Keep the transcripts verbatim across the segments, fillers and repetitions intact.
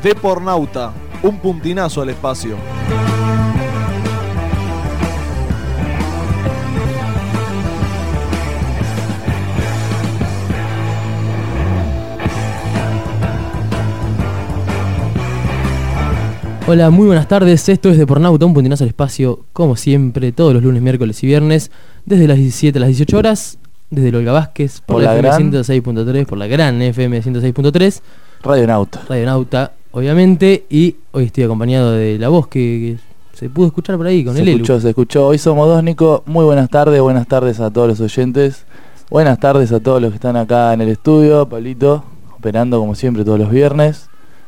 Depornauta, un puntinazo al espacio. Hola, muy buenas tardes, esto es Depornauta, un puntinazo al espacio, como siempre, todos los lunes, miércoles y viernes, desde las diecisiete a las dieciocho horas, desde el Olga Vázquez, por, por la, la F M ciento seis punto tres, por la gran F M ciento seis punto tres. Radionauta. Radionauta, obviamente, y hoy estoy acompañado de la voz que, que se pudo escuchar por ahí con se el Elu. Se escuchó, se escuchó. Hoy somos dos, Nico. Muy buenas tardes, buenas tardes a todos los oyentes. Buenas tardes a todos los que están acá en el estudio. Pablito, operando como siempre todos los viernes.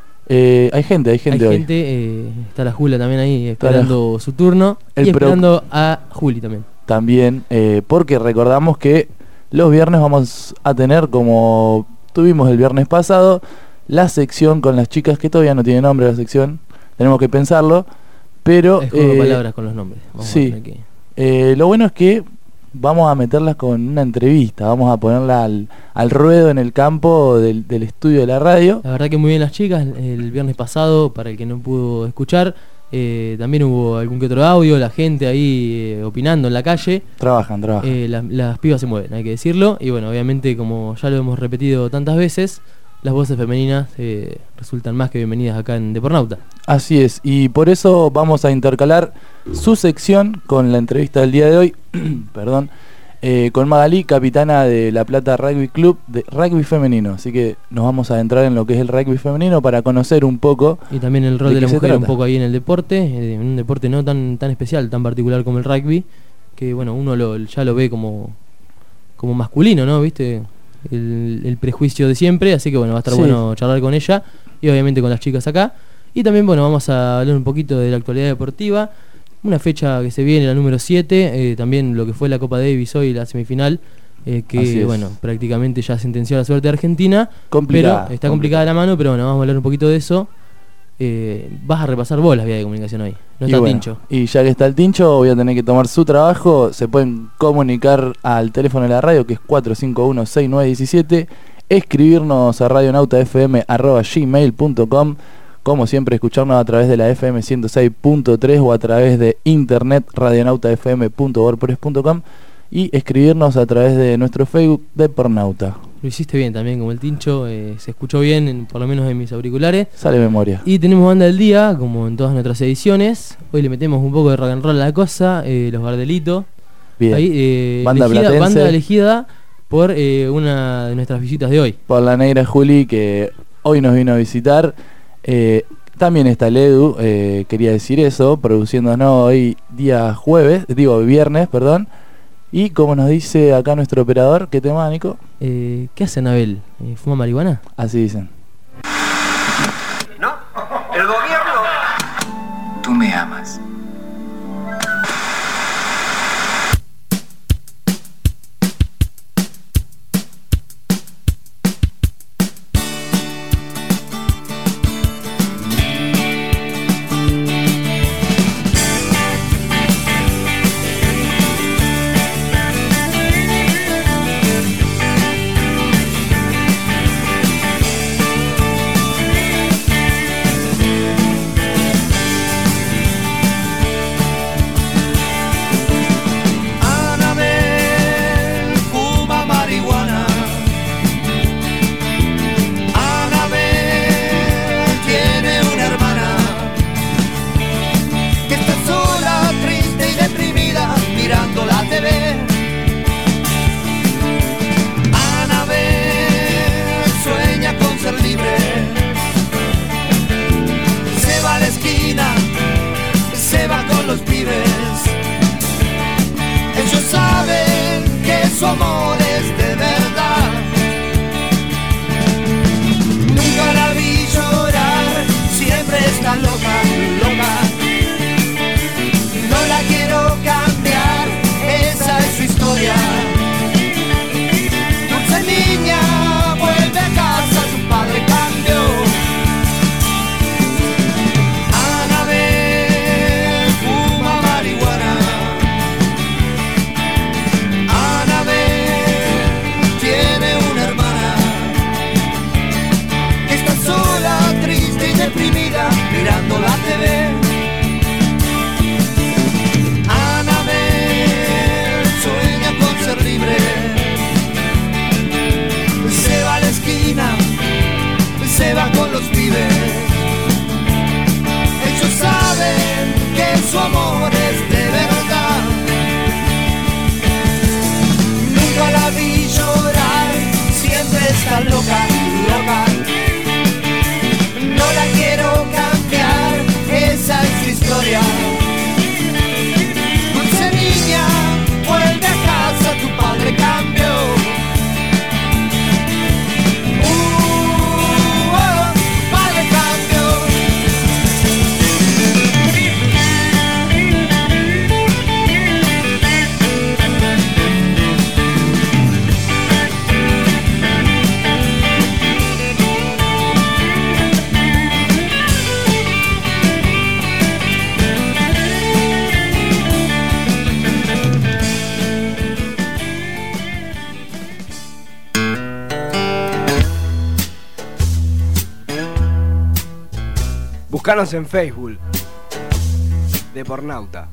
Eh, hay gente, hay gente hay hoy. Hay gente, eh, está la Jula también ahí esperando su turno. El y esperando pro... a Juli también. También, eh, porque recordamos que los viernes vamos a tener, como tuvimos el viernes pasado, la sección con las chicas, que todavía no tiene nombre la sección, tenemos que pensarlo, pero... Es juego eh, de palabras con los nombres. Vamos sí, que... eh, lo bueno es que vamos a meterlas con una entrevista, vamos a ponerla al, al ruedo en el campo del, del estudio de la radio. La verdad que muy bien las chicas, el viernes pasado, para el que no pudo escuchar, eh, también hubo algún que otro audio, la gente ahí eh, opinando en la calle. Trabajan, trabajan. Eh, la, las pibas se mueven, hay que decirlo, y bueno, obviamente como ya lo hemos repetido tantas veces, las voces femeninas eh, resultan más que bienvenidas acá en Depornauta. Así es, y por eso vamos a intercalar su sección con la entrevista del día de hoy, perdón, eh, con Magalí, capitana de La Plata Rugby Club de rugby femenino. Así que nos vamos a adentrar en lo que es el rugby femenino para conocer un poco. Y también el rol de, de la mujer un poco ahí en el deporte, eh, en un deporte no tan tan especial, tan particular como el rugby, que bueno, uno lo, ya lo ve como, como masculino, ¿no? ¿Viste? El, el prejuicio de siempre, así que bueno, va a estar sí. bueno charlar con ella y obviamente con las chicas acá. Y también bueno, vamos a hablar un poquito de la actualidad deportiva, una fecha que se viene, la número siete, eh, también lo que fue la Copa Davis hoy, la semifinal, eh, que bueno, prácticamente ya sentenció la suerte de Argentina, complicada, pero está complicada la mano, pero bueno, vamos a hablar un poquito de eso. Eh, vas a repasar vos las vías de comunicación hoy, no está y bueno, Tincho. Y ya que está el Tincho, voy a tener que tomar su trabajo. Se pueden comunicar al teléfono de la radio, que es cuatro cinco uno, seis nueve uno siete, escribirnos a radionautafm arroba gmail punto com, como siempre escucharnos a través de la F M ciento seis punto tres o a través de internet radionautafm punto wordpress punto com y escribirnos a través de nuestro Facebook Depornauta. Lo hiciste bien también, como el Tincho, eh, se escuchó bien, en, por lo menos en mis auriculares. Sale memoria. Y tenemos banda del día, como en todas nuestras ediciones. Hoy le metemos un poco de rock and roll a la cosa, eh, los Gardelitos. Bien. Ahí, eh, banda elegida, platense. Banda elegida por eh, una de nuestras visitas de hoy. Por la negra Juli, que hoy nos vino a visitar. Eh, también está el Edu, eh, quería decir eso, produciéndonos hoy día jueves, digo viernes, perdón. Y como nos dice acá nuestro operador, ¿qué tema, Nico? Eh, ¿Qué hace Anabel? Eh, ¿Fuma marihuana? Así dicen. No, el gobierno. Tú me amas. juega mirando la T V. Anabel sueña con ser libre. Se va a la esquina, se va con los pibes. Ellos saben que su amor es de verdad. Nunca la vi llorar, siempre está loca, loca. No la quiero cambiar, esa es su historia. Dulce niña, vuelve a casa, tu padre cambió. Uh, oh, tu padre cambió. Búscanos en Facebook, Depornauta.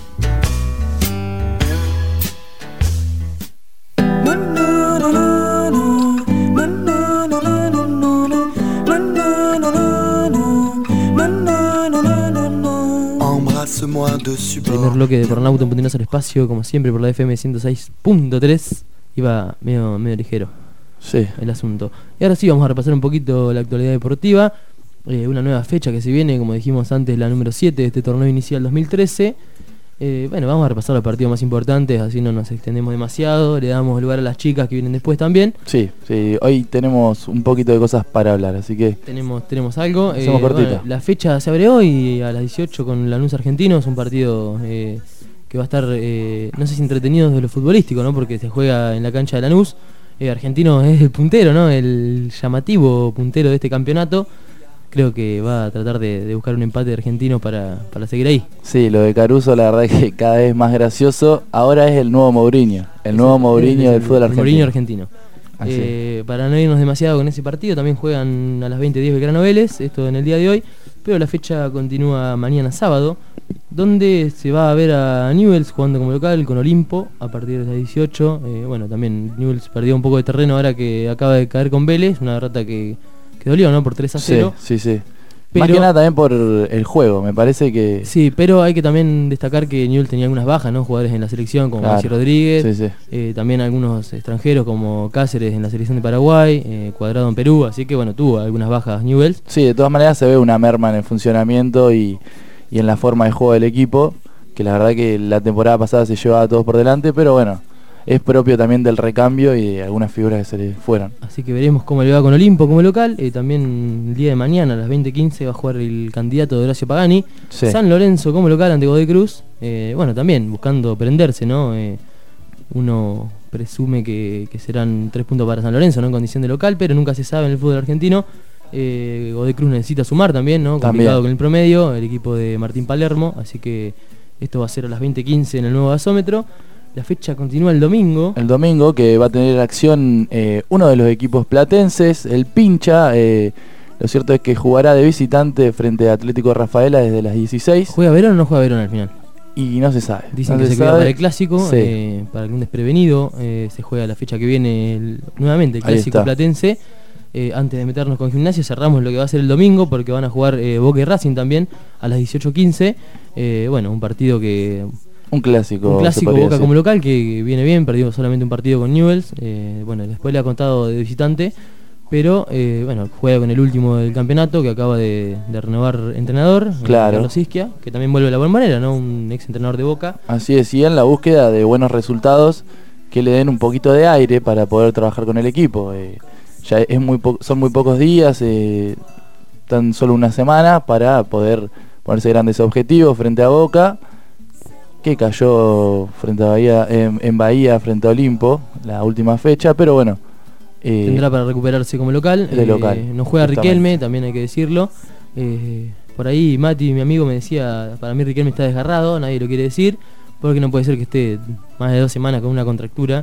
Primer bloque de Depornauta, un puntinazo al espacio, como siempre por la F M ciento seis punto tres. Iba medio, medio ligero Sí. el asunto. Y ahora sí vamos a repasar un poquito la actualidad deportiva. Eh, una nueva fecha que se viene, como dijimos antes, la número siete de este torneo inicial dos mil trece. Eh, bueno, vamos a repasar los partidos más importantes, así no nos extendemos demasiado, le damos lugar a las chicas que vienen después también. Sí, sí, hoy tenemos un poquito de cosas para hablar, así que Tenemos, tenemos algo. Hacemos Eh, cortita. bueno, la fecha se abre hoy a las dieciocho con Lanús Argentino, es un partido eh, que va a estar, eh, no sé si entretenido desde lo futbolístico, ¿no? Porque se juega en la cancha de Lanús. Eh, Argentino es el puntero, ¿no? El llamativo puntero de este campeonato. Creo que va a tratar de, de buscar un empate de Argentino para, para seguir ahí. sí, lo de Caruso la verdad que cada vez más gracioso. Ahora es el nuevo Mourinho, el nuevo Es Mourinho es del fútbol el argentino. Mourinho argentino. Así Eh, para no irnos demasiado con ese partido, también juegan a las veinte diez Belgrano Vélez, esto en el día de hoy, pero la fecha continúa mañana sábado, donde se va a ver a Newell's jugando como local con Olimpo a partir de las dieciocho. Eh, bueno, también Newell's perdió un poco de terreno ahora que acaba de caer con Vélez, una derrota que, que dolió, ¿no? Por tres a cero. Sí, sí, sí. Pero- Más que nada también por el juego, me parece que... Sí, pero hay que también destacar que Newell's tenía algunas bajas, ¿no? Jugadores en la selección como Claro. Maxi Rodríguez, Sí, sí. eh, también algunos extranjeros como Cáceres en la selección de Paraguay, eh, Cuadrado en Perú, así que bueno, tuvo algunas bajas Newell's. Sí, de todas maneras se ve una merma en el funcionamiento y, y en la forma de juego del equipo, que la verdad que la temporada pasada se llevaba a todos por delante, pero bueno, es propio también del recambio y de algunas figuras que se le fueron. Así que veremos cómo le va con Olimpo como local. Eh, también el día de mañana a las veinte quince va a jugar el candidato de Horacio Pagani. Sí. San Lorenzo como local ante Godoy Cruz. Eh, bueno, también buscando prenderse, ¿no? Eh, uno presume que, que serán tres puntos para San Lorenzo, ¿no? En condición de local, pero nunca se sabe en el fútbol argentino. Eh, Godoy Cruz necesita sumar también, ¿no? Complicado También. con el promedio, el equipo de Martín Palermo. Así que esto va a ser a las veinte quince en el nuevo gasómetro. La fecha continúa el domingo. El domingo que va a tener acción eh, uno de los equipos platenses, el Pincha. Eh, lo cierto es que jugará de visitante frente a Atlético Rafaela desde las dieciséis ¿Juega Verón o no juega Verón al final? y no se sabe. Dicen no que se, queda sabe. para el clásico, Sí. eh, para algún desprevenido. Eh, se juega la fecha que viene el- nuevamente el Ahí clásico está. platense. Eh, antes de meternos con Gimnasia, cerramos lo que va a ser el domingo porque van a jugar eh, Boca y Racing también a las dieciocho quince. Eh, bueno, un partido que. Un clásico. Un se clásico podría Boca decir. como local que viene bien, perdió solamente un partido con Newell's. Eh, bueno, después le ha contado de visitante. Pero eh, bueno, juega con el último del campeonato que acaba de, de renovar entrenador, eh, Claro. Carlos Isquia, que también vuelve de la buena manera, ¿no? Un ex entrenador de Boca. Así es, y en la búsqueda de buenos resultados que le den un poquito de aire para poder trabajar con el equipo. Eh, ya es muy po- son muy pocos días, eh, tan solo una semana para poder ponerse grandes objetivos frente a Boca, que cayó frente a Bahía, en, en Bahía frente a Olimpo la última fecha, pero bueno. eh, Tendrá para recuperarse como local. de local, No juega justamente. Riquelme, también hay que decirlo. Eh, por ahí Mati, mi amigo, me decía, para mí Riquelme está desgarrado, nadie lo quiere decir, porque no puede ser que esté más de dos semanas con una contractura.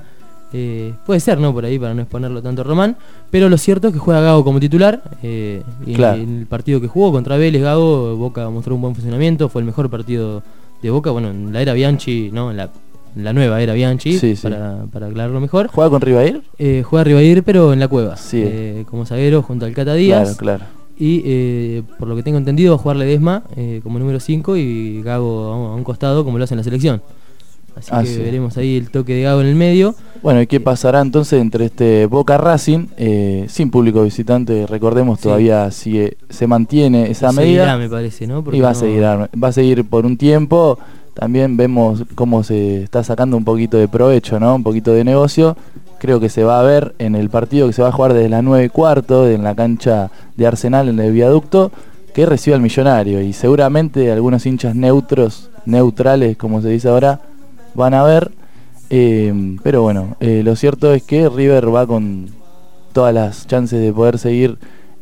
Eh, puede ser, ¿no? Por ahí, para no exponerlo tanto a Román. Pero lo cierto es que juega Gago como titular. Eh, y Claro. en el partido que jugó contra Vélez, Gago, Boca mostró un buen funcionamiento. Fue el mejor partido de Boca. Bueno, en la era Bianchi, ¿no? En la, en la nueva era Bianchi, Sí, sí. Para, para aclararlo mejor. ¿Juega con Ribair? Eh, juega Ribair, pero en la Cueva. Sí. Eh, como zaguero junto al Cata Díaz. Claro, claro. Y eh, por lo que tengo entendido, va a jugar Ledesma eh, como número cinco y Gago a un costado, como lo hace en la selección. Así Ah, que sí. veremos ahí el toque de Gago en el medio. Bueno, ¿y qué pasará entonces entre este Boca Racing? Eh, sin público visitante, recordemos, Sí. todavía sigue, se mantiene esa Y seguirá, medida. me parece, ¿no? Porque Y va a no- seguir, va a seguir por un tiempo. También vemos cómo se está sacando un poquito de provecho, ¿no? Un poquito de negocio. Creo que se va a ver en el partido que se va a jugar desde las nueve y cuarto en la cancha de Arsenal en el viaducto, que recibe al Millonario. Y seguramente algunos hinchas neutros, neutrales como se dice ahora, van a ver. Eh, pero bueno, eh, lo cierto es que River va con todas las chances de poder seguir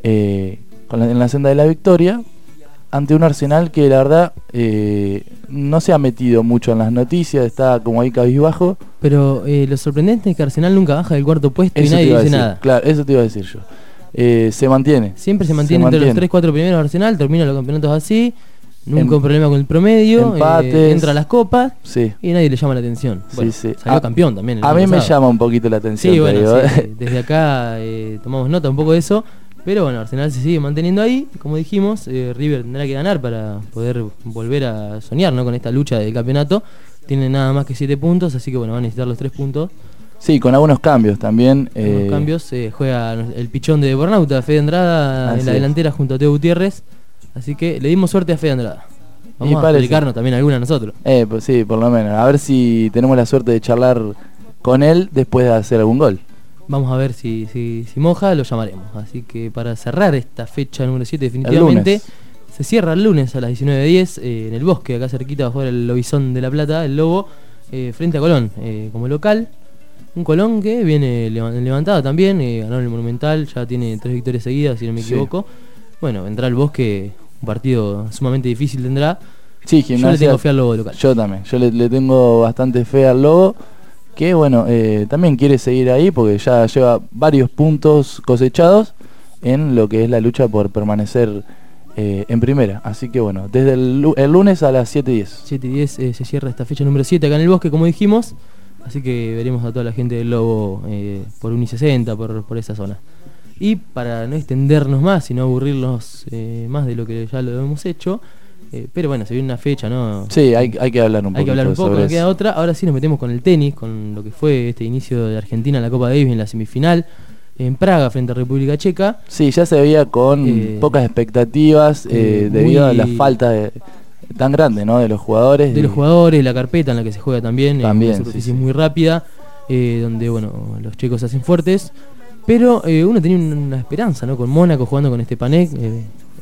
eh, con la- en la senda de la victoria ante un Arsenal que la verdad eh, no se ha metido mucho en las noticias, está como ahí cabizbajo. Pero eh, lo sorprendente es que Arsenal nunca baja del cuarto puesto y Eso te nadie iba a dice decir, nada. claro, eso te iba a decir yo. Eh, se mantiene. Siempre se mantiene entre los tres cuatro primeros Arsenal, termina los campeonatos así, nunca Em- un problema con el promedio, empates. eh, entra a las copas Sí. y nadie le llama la atención. Sí, Bueno, sí. salió A- campeón también. el A año mí me pasado. llama un poquito la atención. Sí, te bueno, digo. sí, desde acá eh, tomamos nota un poco de eso. Pero bueno, Arsenal se sigue manteniendo ahí. Como dijimos, eh, River tendrá que ganar para poder volver a soñar, ¿no? Con esta lucha del campeonato. Tiene nada más que siete puntos, así que bueno, va a necesitar los tres puntos. Sí, con algunos cambios también. Con los eh, cambios eh, juega el pichón de Bornauta, Fede Andrada, Así en la es. delantera junto a Teo Gutiérrez. Así que le dimos suerte a Fede Andrada. Vamos Y a parece. explicarnos también alguna a nosotros. Eh, pues sí, por lo menos. A ver si tenemos la suerte de charlar con él después de hacer algún gol. Vamos a ver si, si, si moja, lo llamaremos. Así que para cerrar esta fecha número siete definitivamente, lunes. se cierra el lunes a las diecinueve diez eh, en el Bosque, acá cerquita va a jugar el Lobizón de La Plata, el Lobo, eh, frente a Colón eh, como local. Un Colón que viene leva- levantado también, eh, ganó en el Monumental, ya tiene tres victorias seguidas, si no me Sí. equivoco. Bueno, vendrá al Bosque, un partido sumamente difícil tendrá. Sí, Yo le Gimnasia. tengo fe al Lobo local. Yo también. Yo le, le tengo bastante fe al Lobo. Que bueno, eh, también quiere seguir ahí porque ya lleva varios puntos cosechados en lo que es la lucha por permanecer eh, en primera. Así que bueno, desde el, lu- el lunes a las siete y diez. siete y diez eh, se cierra esta fecha número siete acá en el Bosque, como dijimos. Así que veremos a toda la gente del Lobo eh, por un y sesenta, por, por esa zona. Y para no extendernos más y no aburrirnos eh, más de lo que ya lo hemos hecho, eh, pero bueno, se viene una fecha, ¿no? Sí, hay, hay que hablar un poco. Hay que hablar un poco, sobre no queda eso. otra. Ahora sí nos metemos con el tenis, con lo que fue este inicio de Argentina en la Copa Davis en la semifinal en Praga frente a República Checa. Sí, ya se veía con Eh, pocas expectativas eh, eh, debido a la muy- falta de, tan grande, ¿no? De los jugadores. De los y- jugadores, la carpeta en la que se juega también, También, eh, una sí, superficie sí. muy rápida, eh, donde bueno, los chicos se hacen fuertes, pero eh, uno tenía un- una esperanza, ¿no? Con Mónaco jugando con este Panek. Eh,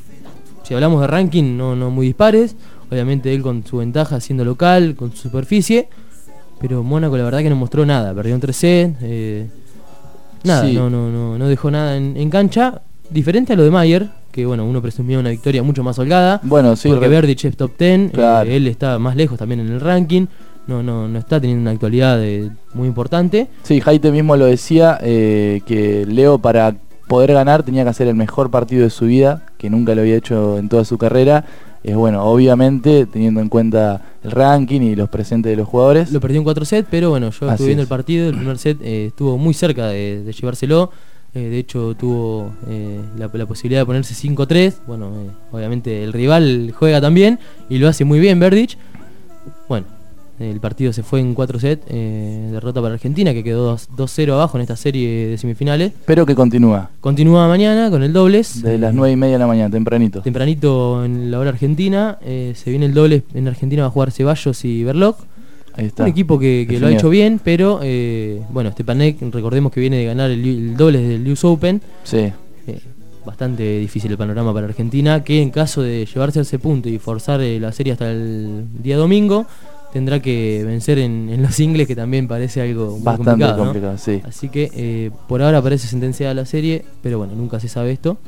si hablamos de ranking, no, no muy dispares, obviamente él con su ventaja siendo local, con su superficie, pero Mónaco la verdad que no mostró nada, perdió en tres sets, eh, nada, Sí. no, no, no, no dejó nada en, en cancha, diferente a lo de Mayer, que bueno, uno presumía una victoria mucho más holgada. Bueno, sí, Porque re- Verdic es top diez, Claro. eh, él está más lejos también en el ranking, no, no, no está teniendo una actualidad eh, muy importante. Sí, Jaite mismo lo decía, eh, que Leo para poder ganar tenía que hacer el mejor partido de su vida, que nunca lo había hecho en toda su carrera. Es bueno, obviamente teniendo en cuenta el ranking y los presentes de los jugadores. Lo perdió en cuatro sets, pero bueno, yo Así estuve viendo es. el partido, el primer set eh, estuvo muy cerca de, de llevárselo, eh, de hecho tuvo eh, la, la posibilidad de ponerse cinco tres, bueno, eh, obviamente el rival juega también y lo hace muy bien Verdic. Bueno, el partido se fue en cuatro sets, eh, derrota para Argentina que quedó dos cero abajo en esta serie de semifinales. Pero que continúa, Continúa mañana con el dobles. desde las eh, nueve y media de la mañana, tempranito. Tempranito en la hora argentina, eh, se viene el doble, en Argentina va a jugar Ceballos y Berloc. Ahí está. Un equipo que, que lo ha Definido. hecho bien, pero eh, bueno, Stepanek, recordemos que viene de ganar el, el doble del U S Open. Sí, eh, bastante difícil el panorama para Argentina, que en caso de llevarse a ese punto y forzar eh, la serie hasta el día domingo, tendrá que vencer en, en los singles, que también parece algo muy bastante complicado, ¿no? complicado, sí. Así que eh, por ahora parece sentenciada la serie, pero bueno, nunca se sabe esto.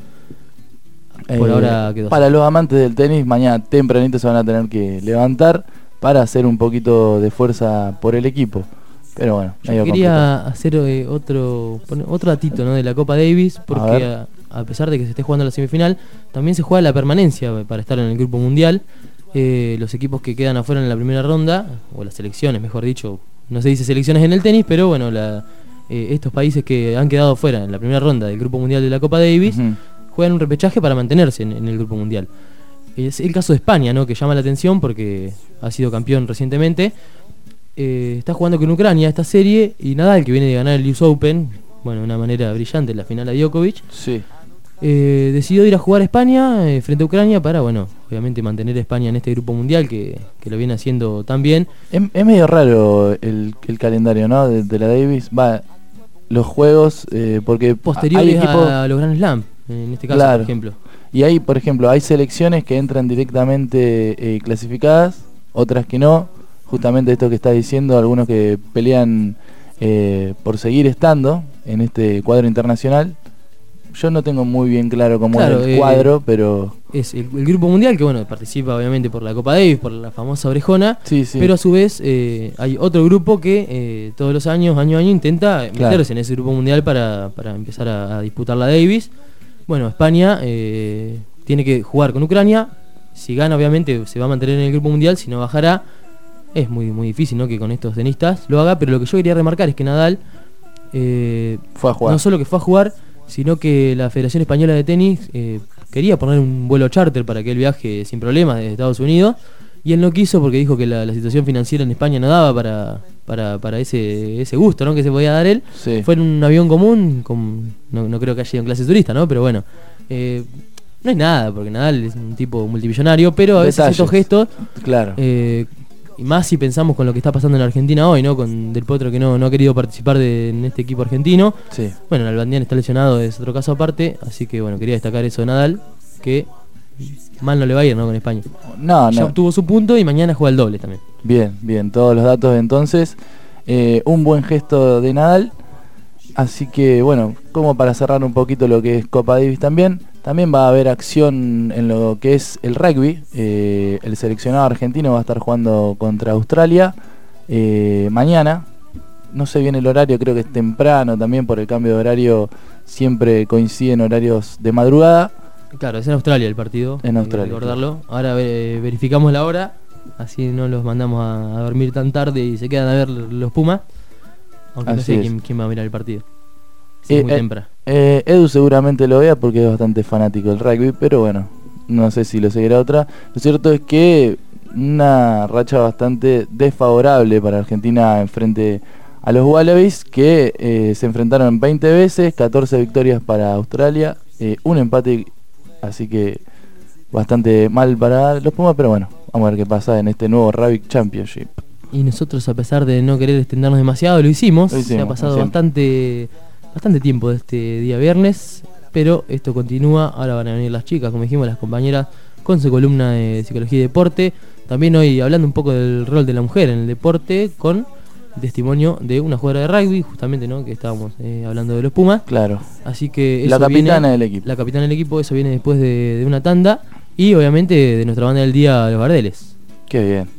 Por Eh, ahora quedó Para los amantes del tenis, mañana tempranito se van a tener que levantar para hacer un poquito de fuerza por el equipo. Pero bueno, Yo medio quería complicado. hacer eh, otro poner- otro datito, ¿no? de la Copa Davis, porque ver. a, a pesar de que se esté jugando la semifinal, también se juega la permanencia para estar en el grupo mundial. Eh, los equipos que quedan afuera en la primera ronda, o las selecciones, mejor dicho, no se dice selecciones en el tenis, pero bueno, la, eh, estos países que han quedado fuera en la primera ronda del grupo mundial de la Copa Davis, Ujú. juegan un repechaje para mantenerse en, en el grupo mundial. Es el caso de España, ¿no? que llama la atención porque ha sido campeón recientemente. Eh, está jugando con Ucrania esta serie y Nadal, que viene de ganar el U S Open, bueno, de una manera brillante en la final a Djokovic, Sí. eh, decidió ir a jugar a España eh, frente a Ucrania para, bueno, obviamente mantener a España en este grupo mundial que, que lo viene haciendo tan bien. Es, es medio raro el, el calendario, ¿no? De, de la Davis. Va, los juegos, eh, porque Posteriores hay equipos... a los Grand Slam, en este caso, Claro. por ejemplo. Y hay, por ejemplo, hay selecciones que entran directamente eh, clasificadas, otras que no. Justamente esto que estás diciendo, algunos que pelean eh, por seguir estando en este cuadro internacional. Yo no tengo muy bien claro cómo Claro, es el eh, cuadro, pero Es el, el grupo mundial que, bueno, participa obviamente por la Copa Davis, por la famosa orejona. sí, sí. Pero a su vez eh, hay otro grupo que eh, todos los años, año a año, intenta meterse Claro. en ese grupo mundial para, para empezar a, a disputar la Davis. Bueno, España eh, tiene que jugar con Ucrania. Si gana, obviamente, se va a mantener en el grupo mundial. Si no, bajará. Es muy, muy difícil, ¿no? que con estos tenistas lo haga. Pero lo que yo quería remarcar es que Nadal eh, Fue a jugar. no solo que fue a jugar, sino que la Federación Española de Tenis eh, quería poner un vuelo charter para que él viaje sin problemas desde Estados Unidos. Y él no quiso porque dijo que la, la situación financiera en España no daba para, para, para ese, ese gusto, ¿no? que se podía dar él. Sí. Fue en un avión común, con, no, no creo que haya ido en clase turista, ¿no? Pero bueno, eh, no es nada, porque Nadal es un tipo multimillonario, pero a veces Detalles. estos gestos, Claro. eh, y más si pensamos con lo que está pasando en Argentina hoy, ¿no? Con Del Potro que no, no ha querido participar de, en este equipo argentino. Sí. Bueno, Nalbandián está lesionado, es otro caso aparte, así que bueno, quería destacar eso de Nadal, que mal no le va a ir, ¿no? Con España. No, Ya no. obtuvo su punto y mañana juega el doble también. Bien, bien, todos los datos entonces. Eh, un buen gesto de Nadal. Así que bueno, como para cerrar un poquito lo que es Copa Davis también, también va a haber acción en lo que es el rugby. Eh, el seleccionado argentino va a estar jugando contra Australia eh, mañana. No sé bien el horario, creo que es temprano también por el cambio de horario. Siempre coinciden horarios de madrugada. Claro, es en Australia el partido. En hay Australia, que recordarlo. Ahora eh, verificamos la hora, así no los mandamos a, a dormir tan tarde y se quedan a ver los Pumas. Aunque no Así sé es. quién, quién va a mirar el partido. Sí, Eh, es muy eh, temprano. Eh, Edu seguramente lo vea porque es bastante fanático del rugby, pero bueno, no sé si lo seguirá otra. Lo cierto es que una racha bastante desfavorable para Argentina en frente a los Wallabies, que eh, se enfrentaron veinte veces, catorce victorias para Australia, eh, un empate, así que bastante mal para los Pumas, pero bueno, vamos a ver qué pasa en este nuevo Rugby Championship. Y nosotros, a pesar de no querer extendernos demasiado, lo hicimos. Lo hicimos, Se ha pasado siempre. bastante bastante tiempo de este día viernes, pero esto continúa. Ahora van a venir las chicas, como dijimos, las compañeras, con su columna de psicología y deporte. También hoy hablando un poco del rol de la mujer en el deporte, con testimonio de una jugadora de rugby, justamente, ¿no? que estábamos eh, hablando de los Pumas. Claro, Así que la eso capitana viene- del equipo. La capitana del equipo, eso viene después de, de una tanda. Y obviamente de nuestra banda del día, los Bardeles. Qué bien.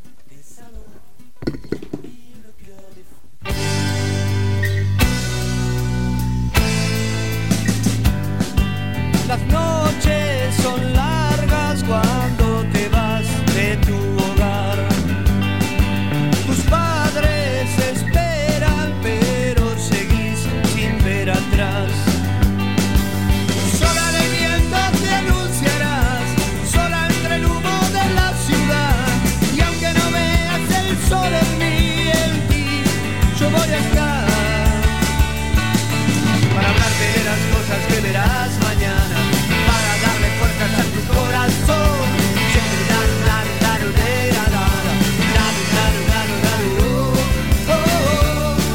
Las noches son largas cuando te vas de tu hogar. Tus padres esperan, pero seguís sin ver atrás. Sola de viento te anunciarás, sola entre el humo de la ciudad. Y aunque no veas el sol en mí, en ti, yo voy a estar para hablarte de las cosas que verás mañana, para darle fuerzas a tu corazón. Siempre dan, dan, dan, dan, dan, dan, dan, dan, dan, oh, oh, oh.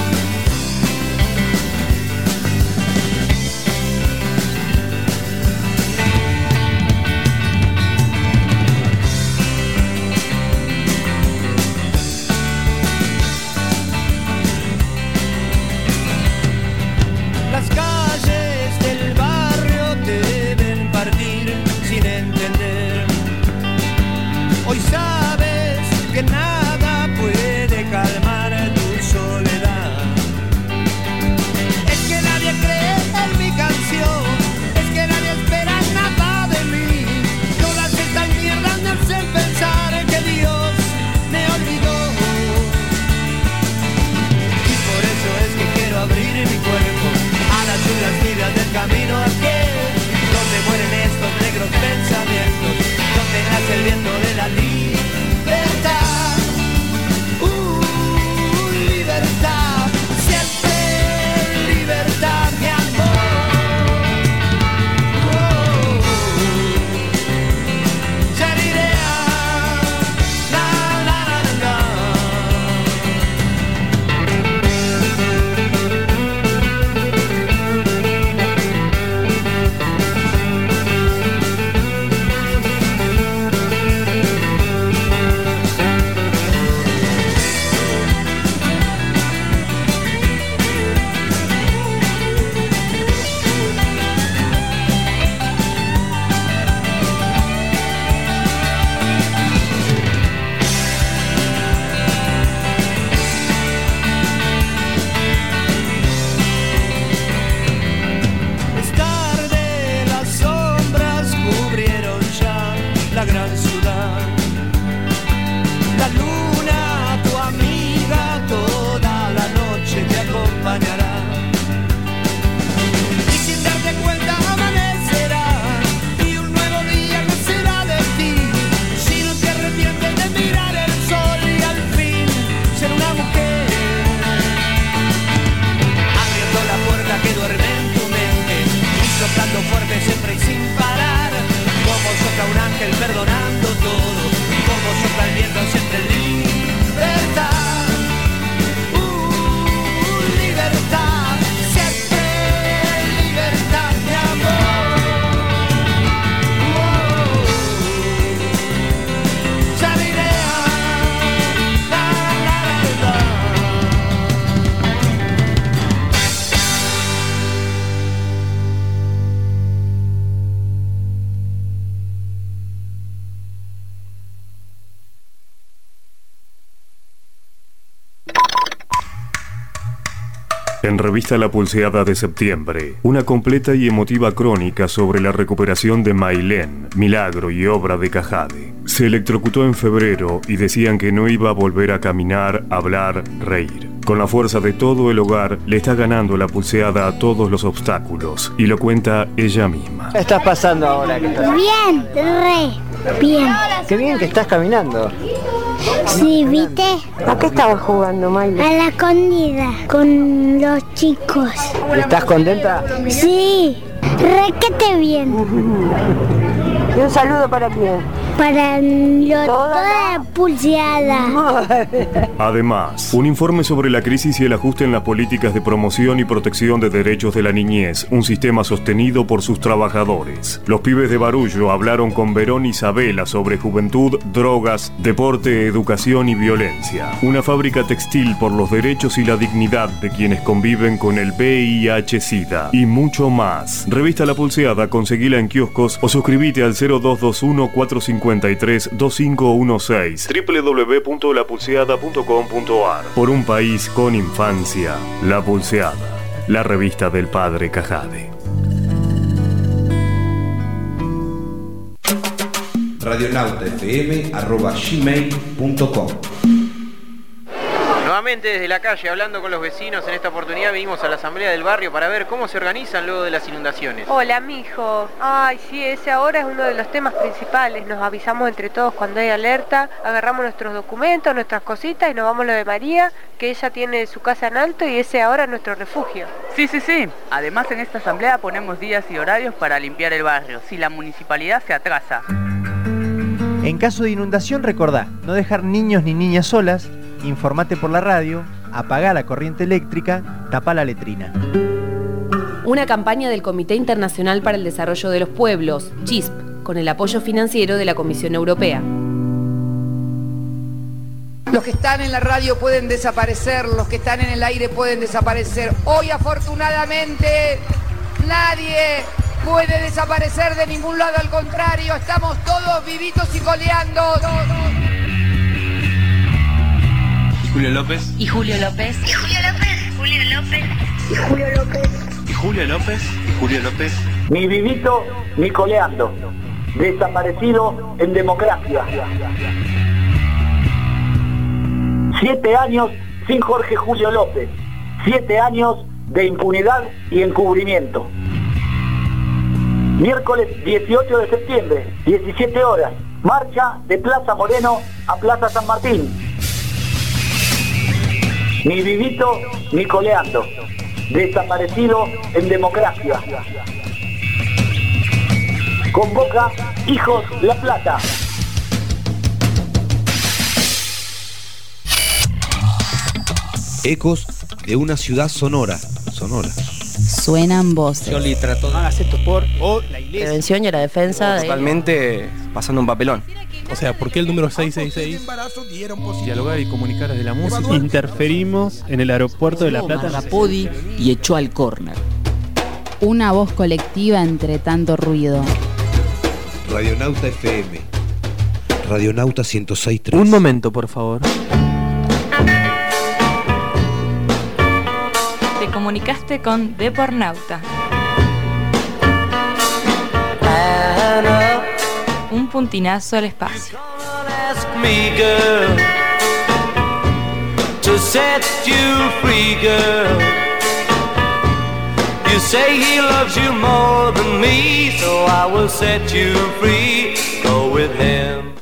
Las calles del barrio te deben partir sin entender. Hoy sabes que nada puede calmar tu gran ciudad. La luna, tu amiga, toda la noche te acompañará. Y sin darte cuenta amanecerá, y un nuevo día nacerá de ti. Si no te arrepientes de mirar el sol y al fin ser una mujer, abriendo la puerta que duerme en tu mente y soplando fuerte siempre y sin parar. Como sopla un ángel perdonando todo, como sopla el viento siempre en libertad. Uh, libertad, siempre libertad, mi amor. Oh, Sabirea, la, la, la, la. En Revista La Pulseada de septiembre, una completa y emotiva crónica sobre la recuperación de Mailén, milagro y obra de Cajade. Se electrocutó en febrero y decían que no iba a volver a caminar, hablar, reír. Con la fuerza de todo el hogar, le está ganando la pulseada a todos los obstáculos, y lo cuenta ella misma. ¿Qué estás pasando ahora? ¿Qué estás... Bien, re, bien. Qué bien que estás caminando. Sí, ¿viste? ¿A qué estabas jugando, Maile? A la escondida con los chicos. ¿Estás contenta? Sí, requete bien. ¿Y un saludo para quién? Para lo, toda la pulseada. Además, un informe sobre la crisis y el ajuste en las políticas de promoción y protección de derechos de la niñez, un sistema sostenido por sus trabajadores. Los pibes de Barullo hablaron con Verón Isabela sobre juventud, drogas, deporte, educación y violencia. Una fábrica textil por los derechos y la dignidad de quienes conviven con el V I H SIDA y mucho más. Revista La Pulseada, conseguila en kioscos o suscríbete al cero dos dos uno, cuatro cinco tres, dos cinco uno seis, doble u doble u doble u punto la pulseada punto com punto a r. Por un país con infancia, La Pulseada, la revista del padre Cajade. radionautafm arroba gmail punto com. Nuevamente desde la calle, hablando con los vecinos, en esta oportunidad venimos a la asamblea del barrio para ver cómo se organizan luego de las inundaciones. Hola, mijo. Ay, sí, ese ahora es uno de los temas principales. Nos avisamos entre todos cuando hay alerta, agarramos nuestros documentos, nuestras cositas y nos vamos a lo de María, que ella tiene su casa en alto y ese ahora es nuestro refugio. Sí, sí, sí. Además, en esta asamblea ponemos días y horarios para limpiar el barrio, si la municipalidad se atrasa. En caso de inundación, recordá, no dejar niños ni niñas solas, informate por la radio, apagá la corriente eléctrica, tapá la letrina. Una campaña del Comité Internacional para el Desarrollo de los Pueblos, C I S P, con el apoyo financiero de la Comisión Europea. Los que están en la radio pueden desaparecer, los que están en el aire pueden desaparecer. Hoy, afortunadamente, nadie puede desaparecer de ningún lado, al contrario, estamos todos vivitos y coleando. Julio López. Y Julio López. Y Julio López. Julio López. Y Julio López. Y Julio López. Y Julio López. Ni vivito ni coleando. Desaparecido en democracia. Siete años sin Jorge Julio López. Siete años de impunidad y encubrimiento. Miércoles dieciocho de septiembre, diecisiete horas. Marcha de Plaza Moreno a Plaza San Martín. Ni vivito ni coleando. Desaparecido en democracia. Convoca Hijos La Plata. Ecos de una ciudad sonora. Sonora. Suenan voces. Yoli trató de hacer esto por o la iglesia. Prevención y la defensa. Totalmente pasando un papelón. O sea, ¿por qué el número seiscientos sesenta y seis? Dialogar y comunicar desde la música. Interferimos en el aeropuerto de La Plata. La Podi y echó al córner. Una voz colectiva entre tanto ruido. Radionauta F M. Radionauta ciento seis punto tres. Un momento, por favor. Te comunicaste con Depornauta. un puntinazo al espacio. Ask me, girl, to set you free, girl. You say he loves you more than me, so I will set you free. Go with him.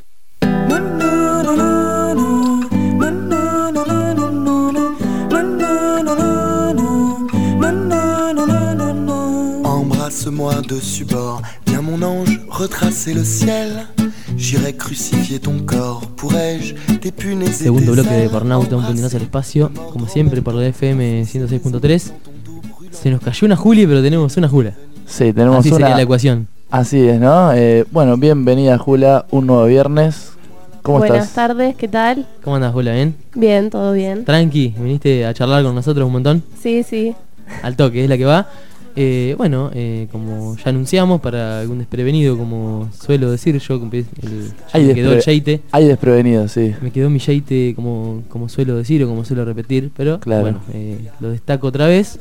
Embrasse-moi dessus bord, viens mon ange, retracer le ciel. J'irai crucifier ton corps, pourrais-je dépuner. Segundo bloque de Pornauta, un puntinazo al espacio, como siempre por la F M ciento seis punto tres. Se nos cayó una Juli, pero tenemos una Jula. Sí, tenemos Así una. sería la ecuación. Así es, ¿no? Eh, bueno, bienvenida Jula, un nuevo viernes. ¿Cómo Buenas estás? tardes, ¿qué tal? ¿Cómo andas, Jula? ¿Bien? Bien, todo bien. Tranqui, viniste a charlar con nosotros un montón. Sí, sí. Al toque, es la que va. Eh, bueno, eh, como ya anunciamos, para algún desprevenido, como suelo decir yo, el, Hay me quedó el despre- yeite. Hay desprevenido, sí. Me quedó mi yeite como, como suelo decir o como suelo repetir, pero Claro. bueno, eh, lo destaco otra vez.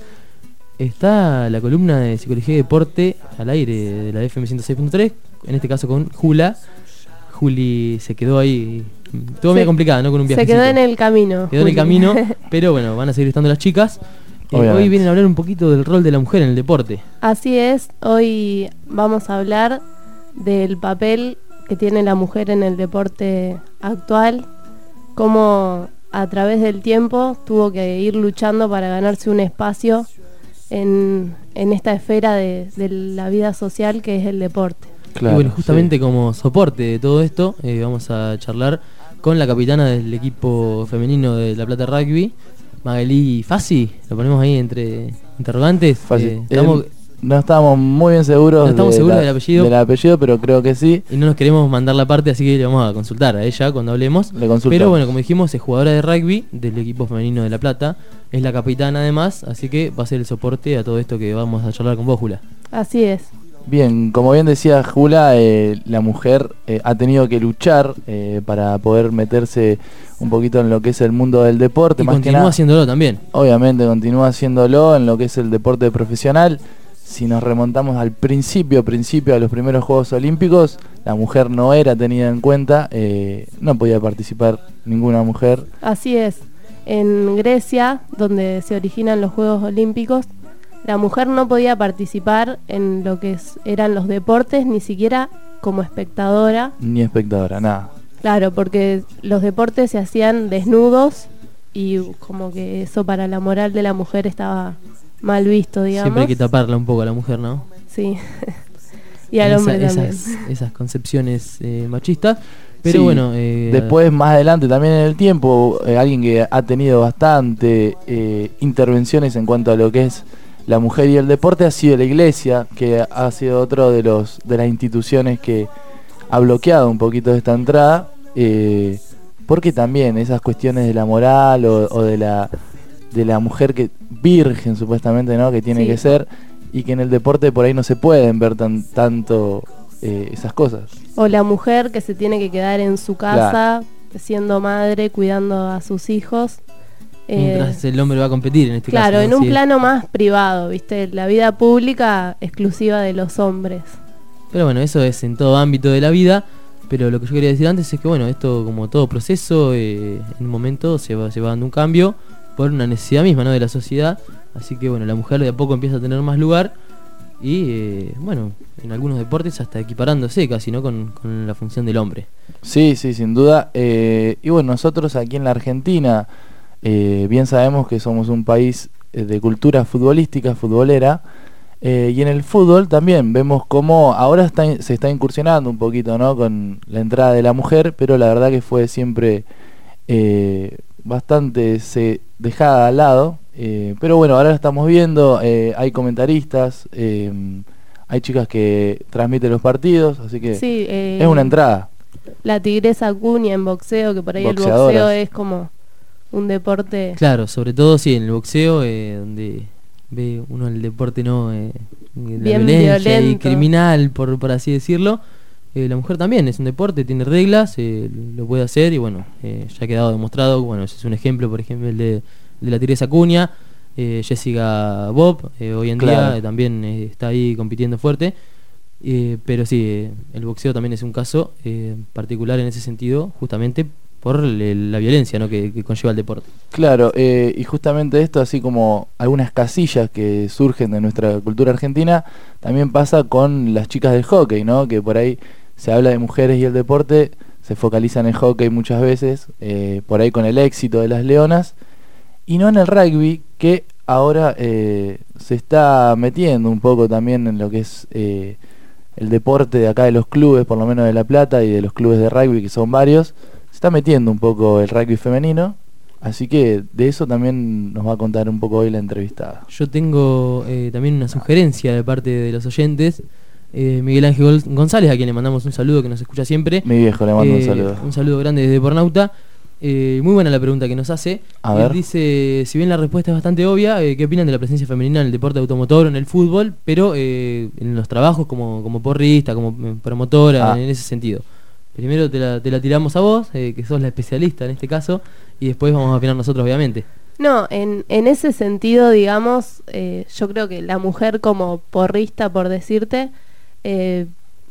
Está la columna de Psicología y Deporte al aire de la F M ciento seis punto tres, en este caso con Jula. Juli se quedó ahí, estuvo Se- medio complicada, ¿no? Con un Se viajecito. quedó en el camino. Quedó en el Juli. camino, pero bueno, van a seguir estando las chicas. Eh, Obviamente. hoy vienen a hablar un poquito del rol de la mujer en el deporte. Así es, hoy vamos a hablar del papel que tiene la mujer en el deporte actual, cómo a través del tiempo tuvo que ir luchando para ganarse un espacio en, en esta esfera de, de la vida social que es el deporte. y bueno, justamente como soporte de todo esto, eh, vamos a charlar con la capitana del equipo femenino de La Plata Rugby, Magalí Fassi. Lo ponemos ahí entre interrogantes. Fácil. Eh, estamos, Eh, no estábamos muy bien seguros, No estamos de seguros la- del apellido. del apellido, pero creo que sí. y no nos queremos mandar la parte, así que le vamos a consultar a ella cuando hablemos. Le consultamos. Pero bueno, como dijimos, es jugadora de rugby del equipo femenino de La Plata. Es la capitana además, así que va a ser el soporte a todo esto que vamos a charlar con vos, Jula. Así es. Bien, como bien decía Jula, eh, la mujer eh, ha tenido que luchar eh, para poder meterse un poquito en lo que es el mundo del deporte. Y más que continúa nada, haciéndolo también. Obviamente continúa haciéndolo en lo que es el deporte profesional. Si nos remontamos al principio, principio a los primeros Juegos Olímpicos, la mujer no era tenida en cuenta, eh, no podía participar ninguna mujer. Así es. En Grecia, donde se originan los Juegos Olímpicos, la mujer no podía participar en lo que es- eran los deportes, ni siquiera como espectadora. Ni espectadora, nada. Claro, porque los deportes se hacían desnudos y como que eso para la moral de la mujer estaba mal visto, digamos. Siempre hay que taparla un poco a la mujer, ¿no? Sí. Y al Esa- hombre también. esas, esas concepciones eh, machistas. Pero Sí, bueno, eh, después más adelante también en el tiempo, eh, alguien que ha tenido bastante eh, intervenciones en cuanto a lo que es la mujer y el deporte ha sido la iglesia, que ha sido otro de los de las instituciones que ha bloqueado un poquito esta entrada, eh, porque también esas cuestiones de la moral o, o de la de la mujer que virgen supuestamente, ¿no? Que tiene Sí. que ser, y que en el deporte por ahí no se pueden ver tan tanto eh, esas cosas. O la mujer que se tiene que quedar en su casa, siendo madre, cuidando a sus hijos. Eh, mientras el hombre va a competir en este claro, caso. en ¿no? un Sí. plano más privado, ¿viste? La vida pública exclusiva de los hombres. Pero bueno, eso es en todo ámbito de la vida. Pero lo que yo quería decir antes es que bueno, esto como todo proceso, eh, en un momento se va, se va dando un cambio por una necesidad misma, ¿no? De la sociedad. Así que bueno, la mujer de a poco empieza a tener más lugar. Y eh, bueno, en algunos deportes hasta equiparándose casi, ¿no? Con, con la función del hombre. Sí, sí, sin duda. Eh, y bueno, nosotros aquí en la Argentina, eh, bien sabemos que somos un país eh, de cultura futbolística, futbolera, eh, y en el fútbol también vemos cómo ahora está, in- se está incursionando un poquito, ¿no? Con la entrada de la mujer, pero la verdad que fue siempre eh, bastante se, dejada al lado. Eh, pero bueno, ahora lo estamos viendo, eh, hay comentaristas, eh, hay chicas que transmiten los partidos, así que Sí, eh, es una entrada. La tigresa Acuña en boxeo, que por ahí el Boxeadoras. boxeo es como un deporte. Claro, sobre todo sí, en el boxeo, eh, donde ve uno el deporte no eh, la Bien violencia y violento. criminal, por, por así decirlo. Eh, la mujer también es un deporte, tiene reglas, eh, lo puede hacer y bueno, eh, ya ha quedado demostrado. Bueno, ese es un ejemplo, por ejemplo, el de, de la Tigresa Acuña, eh, Jessica Bob, eh, hoy en Claro. día eh, también eh, está ahí compitiendo fuerte. Eh, pero sí, eh, el boxeo también es un caso eh, particular en ese sentido, justamente por le, la violencia, ¿no?, que, que conlleva el deporte. Claro, eh, y justamente esto, así como algunas casillas que surgen de nuestra cultura argentina, también pasa con las chicas del hockey, ¿no? Que por ahí se habla de mujeres y el deporte, se focaliza en el hockey muchas veces, eh, por ahí con el éxito de las leonas, y no en el rugby, que ahora eh, se está metiendo un poco también en lo que es eh, el deporte de acá de los clubes, por lo menos de La Plata, y de los clubes de rugby, que son varios. Se está metiendo un poco el rugby femenino, así que de eso también nos va a contar un poco hoy la entrevistada. Yo tengo eh, también una sugerencia de parte de los oyentes. eh, Miguel Ángel González, a quien le mandamos un saludo, que nos escucha siempre. Mi viejo, le mando eh, un saludo. Un saludo grande desde Pornauta. Eh, muy buena la pregunta que nos hace. A Él ver. dice, si bien la respuesta es bastante obvia, eh, ¿qué opinan de la presencia femenina en el deporte automotor o en el fútbol? Pero eh, en los trabajos como, como porrista, como eh, promotora, Ah. en ese sentido. Primero te la, te la tiramos a vos, eh, que sos la especialista en este caso, y después vamos a opinar nosotros, obviamente. No, en, en ese sentido, digamos, eh, yo creo que la mujer como porrista, por decirte, eh,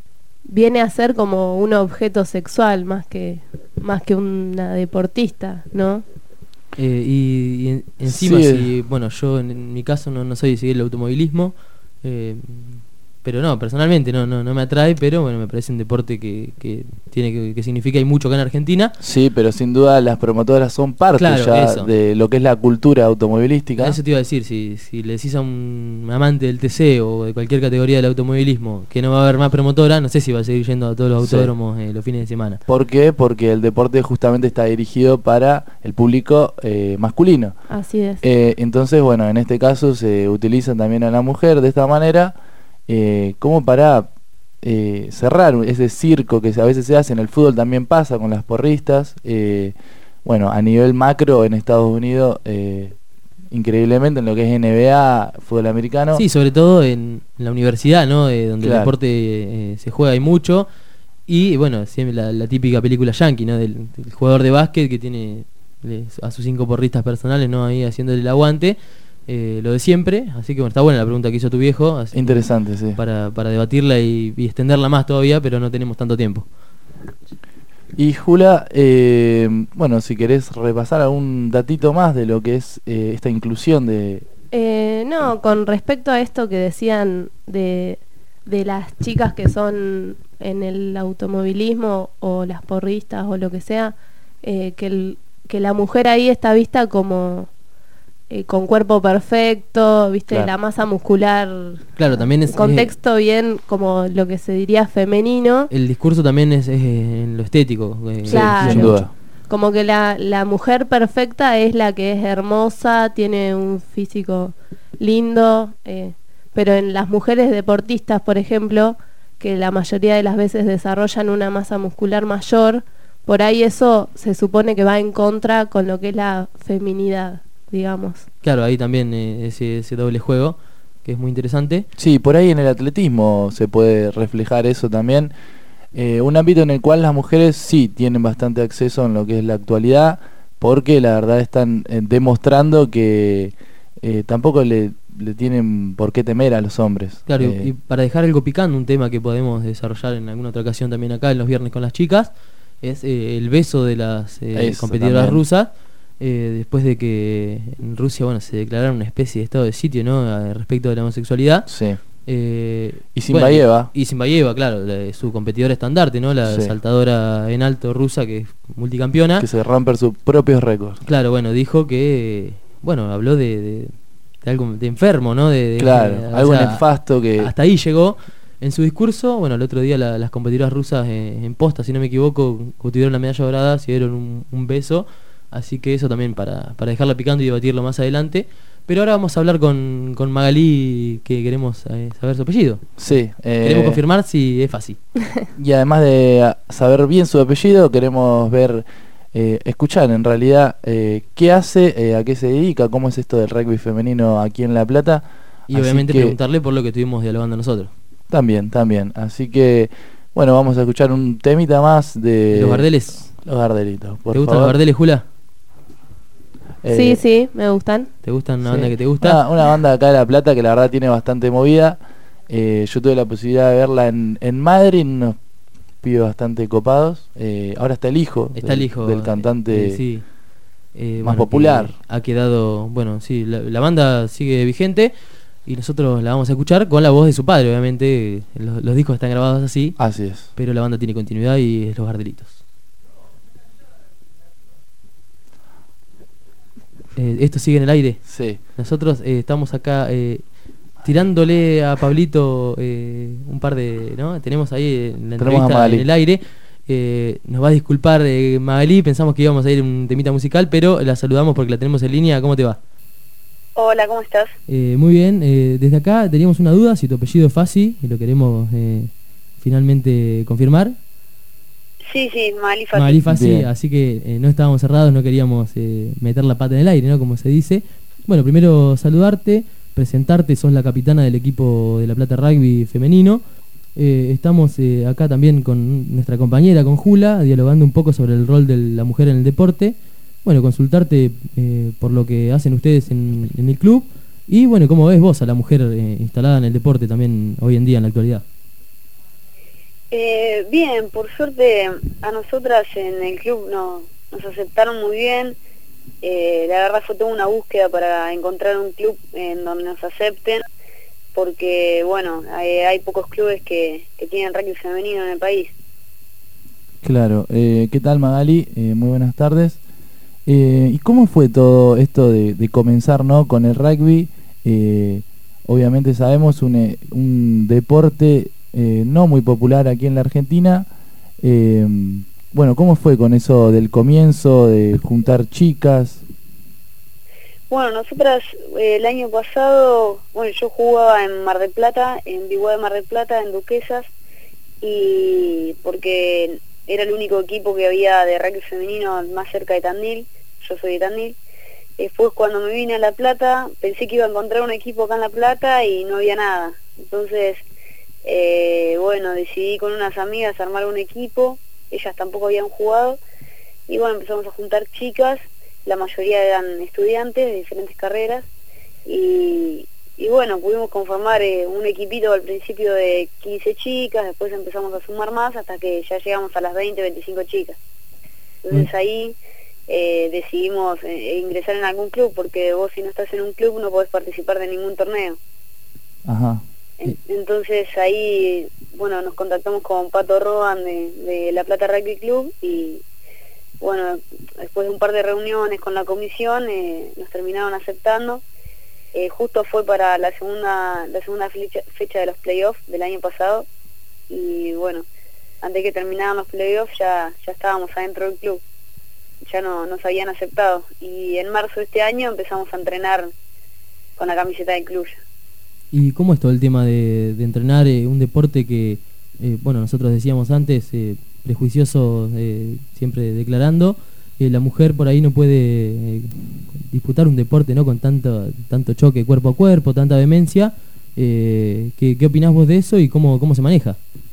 viene a ser como un objeto sexual más que más que una deportista, ¿no? Eh, y, y en- encima, Sí. si, bueno, yo en, en mi caso no, no soy de seguir el automovilismo, eh, pero no, personalmente no, no, no me atrae, pero bueno, me parece un deporte que, que tiene que, que significa y mucho acá en Argentina. Sí, pero sin duda las promotoras son parte Claro, ya eso. de lo que es la cultura automovilística. Eso te iba a decir, si, si le decís a un amante del T C o de cualquier categoría del automovilismo que no va a haber más promotora, no sé si va a seguir yendo a todos los Sí. autódromos eh, los fines de semana. ¿Por qué? Porque el deporte justamente está dirigido para el público eh, masculino. Así es. Eh, entonces, bueno, en este caso se utiliza también a la mujer de esta manera eh, como para eh, cerrar ese circo que a veces se hace en el fútbol, también pasa con las porristas. Eh, bueno, a nivel macro en Estados Unidos, eh, increíblemente en lo que es N B A, fútbol americano. Sí, sobre todo en, en la universidad, ¿no? Eh, donde Claro. el deporte eh, se juega y mucho. Y bueno, siempre la, la típica película yankee, ¿no? Del, del jugador de básquet que tiene le- a sus cinco porristas personales, ¿no? Ahí haciéndole el aguante. Eh, lo de siempre. Así que bueno, está buena la pregunta que hizo tu viejo. así que Interesante, sí. Para, para debatirla y, y extenderla más todavía, pero no tenemos tanto tiempo. Y Jula, eh, bueno, si querés repasar algún datito más de lo que es eh, esta inclusión de... Eh, no, con respecto a esto que decían de, de las chicas que son en el automovilismo o las porristas o lo que sea, eh, que, el- que la mujer ahí está vista como eh, con cuerpo perfecto, viste, Claro. la masa muscular, Claro, también es... contexto bien como lo que se diría femenino. El discurso también es, es en lo estético. eh, Claro. sin duda. Como que la, la mujer perfecta es la que es hermosa, tiene un físico lindo, eh, pero en las mujeres deportistas, por ejemplo, que la mayoría de las veces desarrollan una masa muscular mayor, por ahí eso se supone que va en contra con lo que es la feminidad, digamos. Claro, ahí también eh, ese, ese doble juego, que es muy interesante. Sí, por ahí en el atletismo se puede reflejar eso también. Eh, un ámbito en el cual las mujeres sí tienen bastante acceso en lo que es la actualidad, porque la verdad están eh, demostrando que eh, tampoco le, le tienen por qué temer a los hombres. Claro, Eh, y para dejar algo picando, un tema que podemos desarrollar en alguna otra ocasión también acá en los viernes con las chicas, es eh, el beso de las eh, Eso competidoras también. rusas, eh, después de que en Rusia, bueno, se declarara una especie de estado de sitio, ¿no? Eh, respecto de la homosexualidad. Sí. Eh, Y Zimbayeva. bueno, y Zimbayeva, claro, la- su competidora estandarte, ¿no? La Sí. saltadora en alto rusa, que es multicampeona. que se rompen sus propios récords. Claro, bueno, dijo que, bueno, habló de, de, de algo de enfermo, ¿no? De, de- Claro, o algo sea, nefasto que... Hasta ahí llegó en su discurso. Bueno, el otro día la- las competidoras rusas eh, en posta, si no me equivoco, obtuvieron la medalla dorada, se dieron un, un beso. Así que eso también para, para dejarla picando y debatirlo más adelante. Pero ahora vamos a hablar con, con Magalí, que queremos eh, saber su apellido. Sí. eh, Queremos confirmar si es fácil. Y además de ah, saber bien su apellido, queremos ver, eh, escuchar en realidad eh, qué hace, eh, a qué se dedica, cómo es esto del rugby femenino aquí en La Plata. Y Así obviamente que- preguntarle por lo que estuvimos dialogando nosotros. También, también. Así que, bueno, vamos a escuchar un temita más de... ¿De los Gardeles? Los Gardelitos, por ¿Te gustan favor. los Gardeles, Jula? Eh, Sí, sí, me gustan. ¿Te gustan una sí. banda que te gusta? Una, una banda acá de La Plata que la verdad tiene bastante movida. Eh, yo tuve la posibilidad de verla en, en Madrid, unos pibes bastante copados. Eh, ahora está el hijo, está del, el hijo del cantante eh, sí. eh, más bueno, popular. Ha quedado, bueno, sí, la, la banda sigue vigente y nosotros la vamos a escuchar con la voz de su padre, obviamente. Los, los discos están grabados así. Así es. Pero la banda tiene continuidad y es Los Gardelitos. Eh, esto sigue en el aire. Sí. Nosotros eh, estamos acá eh, tirándole a Pablito eh, un par de, ¿no? Tenemos ahí en la Tenemos entrevista en el aire. Eh, nos va a disculpar eh, Magalí, pensamos que íbamos a ir un temita musical, pero la saludamos porque la tenemos en línea. ¿Cómo te va? Hola, ¿cómo estás? Eh, muy bien. Eh, desde acá teníamos una duda, si tu apellido es Fassi, y lo queremos eh, finalmente confirmar. Sí, sí, Magalí Fassi. Magalí Fassi, así que eh, no estábamos cerrados, no queríamos eh, meter la pata en el aire, ¿no? Como se dice. Bueno, primero saludarte, presentarte, sos la capitana del equipo de La Plata Rugby femenino. Eh, estamos eh, acá también con nuestra compañera, con Jula, dialogando un poco sobre el rol de la mujer en el deporte. Bueno, consultarte eh, por lo que hacen ustedes en, en el club y, bueno, cómo ves vos a la mujer eh, instalada en el deporte también hoy en día, en la actualidad. Eh, bien, por suerte a nosotras en el club no, nos aceptaron muy bien. Eh, la verdad fue toda una búsqueda para encontrar un club en donde nos acepten, porque bueno, hay, hay pocos clubes que, que tienen rugby femenino en el país. Claro, eh, ¿qué tal Magali? Eh, muy buenas tardes. Eh, ¿Y cómo fue todo esto de, de comenzar, ¿no?, con el rugby? Eh, obviamente sabemos un, un deporte eh, no muy popular aquí en la Argentina. Eh, bueno, ¿cómo fue con eso del comienzo, de juntar chicas? Bueno, nosotras eh, el año pasado, bueno, yo jugaba en Mar del Plata, en Biguá de Mar del Plata, en Duquesas, y porque era el único equipo que había de rugby femenino más cerca de Tandil, yo soy de Tandil. Después cuando me vine a La Plata, pensé que iba a encontrar un equipo acá en La Plata y no había nada. Entonces, eh, bueno, decidí con unas amigas armar un equipo, ellas tampoco habían jugado, y bueno, empezamos a juntar chicas, la mayoría eran estudiantes de diferentes carreras, y, y bueno, pudimos conformar eh, un equipito al principio de quince chicas, después empezamos a sumar más hasta que ya llegamos a las veinte, veinticinco chicas. Entonces ahí eh, decidimos eh, ingresar en algún club, porque vos si no estás en un club no podés participar de ningún torneo. Ajá. En, entonces ahí, bueno, nos contactamos con Pato Roban de, de La Plata Rugby Club y bueno, después de un par de reuniones con la comisión eh, nos terminaron aceptando. Eh, justo fue para la segunda la segunda fecha, fecha de los playoffs del año pasado y bueno, antes que terminaran los playoffs ya, ya estábamos adentro del club, ya no nos habían aceptado y en marzo de este año empezamos a entrenar con la camiseta de Cluj. ¿Y cómo es todo el tema de, de entrenar eh, un deporte que, eh, bueno, nosotros decíamos antes, eh, prejuicioso eh, siempre declarando, eh, la mujer por ahí no puede eh, disputar un deporte, ¿no?, con tanto tanto choque cuerpo a cuerpo, tanta vehemencia? Eh, ¿qué, ¿Qué opinás vos de eso y cómo, cómo se maneja?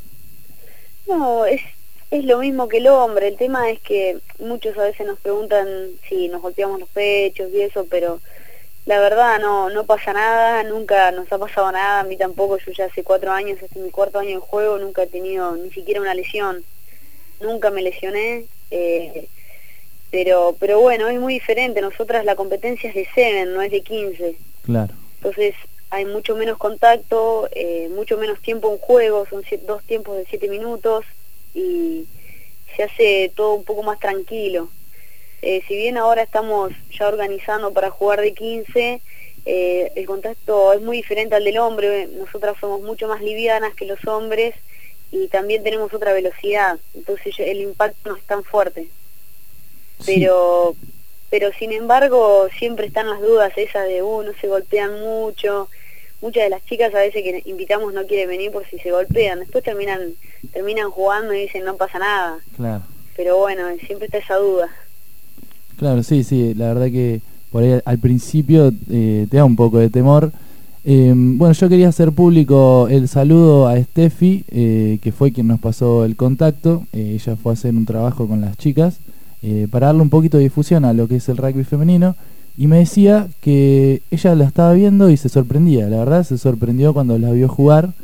No, es, es lo mismo que el hombre. El tema es que muchos a veces nos preguntan si nos golpeamos los pechos y eso, pero la verdad no no pasa nada, nunca nos ha pasado nada, a mí tampoco. Yo ya hace cuatro años, este es mi cuarto año en juego, nunca he tenido ni siquiera una lesión, nunca me lesioné, eh, pero pero bueno, es muy diferente. Nosotras la competencia es de seven, no es de quince. Claro. Entonces hay mucho menos contacto, eh, mucho menos tiempo en juego, son siete, dos tiempos de siete minutos y se hace todo un poco más tranquilo. Eh, si bien ahora estamos ya organizando para jugar de quince, eh, el contacto es muy diferente al del hombre. Nosotras somos mucho más livianas que los hombres y también tenemos otra velocidad, entonces el impacto no es tan fuerte. Sí. Pero pero sin embargo siempre están las dudas esas de, uh, no se golpean mucho. Muchas de las chicas a veces que invitamos no quieren venir por si se golpean, después terminan terminan jugando y dicen no pasa nada. Claro. Pero bueno, siempre está esa duda. Claro, sí, sí, la verdad que por ahí al principio eh, te da un poco de temor. Eh, bueno, yo quería hacer público el saludo a Steffi, eh, que fue quien nos pasó el contacto. Eh, ella fue a hacer un trabajo con las chicas eh, para darle un poquito de difusión a lo que es el rugby femenino, y me decía que ella la estaba viendo y se sorprendía, la verdad se sorprendió cuando la vio jugar,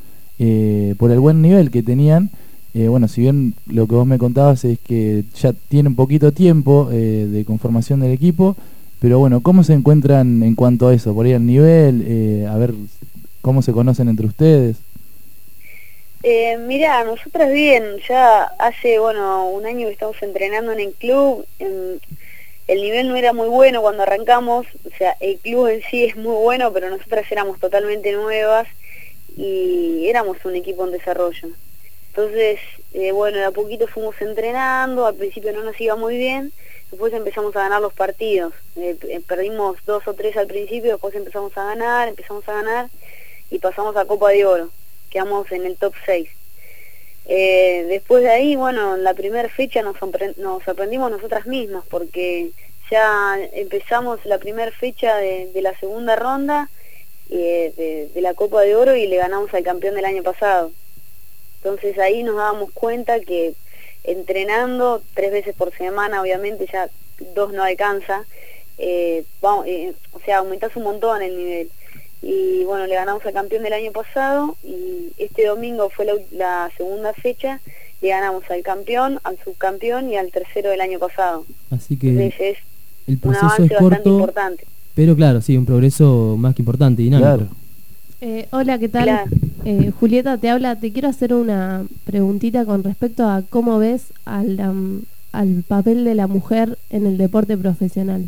eh, por el buen nivel que tenían. Eh, bueno, si bien lo que vos me contabas es que ya tienen poquito tiempo eh, de conformación del equipo, pero bueno, ¿cómo se encuentran en cuanto a eso? Por ahí el nivel, eh, a ver cómo se conocen entre ustedes. Eh, mira, nosotras bien, ya hace, bueno, un año que estamos entrenando en el club. En, el nivel no era muy bueno cuando arrancamos, o sea, el club en sí es muy bueno, pero nosotras éramos totalmente nuevas y éramos un equipo en desarrollo. Entonces, eh, bueno, de a poquito fuimos entrenando, al principio no nos iba muy bien, después empezamos a ganar los partidos. Eh, perdimos dos o tres al principio, después empezamos a ganar, empezamos a ganar y pasamos a Copa de Oro, quedamos en el top seis. Eh, después de ahí, bueno, en la primera fecha nos, nos sorprendimos nosotras mismas, porque ya empezamos la primera fecha de, de la segunda ronda eh, de, de la Copa de Oro y le ganamos al campeón del año pasado. Entonces ahí nos dábamos cuenta que entrenando tres veces por semana, obviamente ya dos no alcanza, eh, vamos, eh, o sea, aumentás un montón el nivel. Y bueno, le ganamos al campeón del año pasado y este domingo fue la, la segunda fecha, le ganamos al campeón, al subcampeón y al tercero del año pasado. Así que Entonces, es el proceso un avance es corto, bastante importante. Pero claro, sí, un progreso más que importante, dinámico. Claro. Eh, hola, ¿qué tal? Claro. Eh, Julieta te habla, te quiero hacer una preguntita con respecto a cómo ves al, um, al papel de la mujer en el deporte profesional.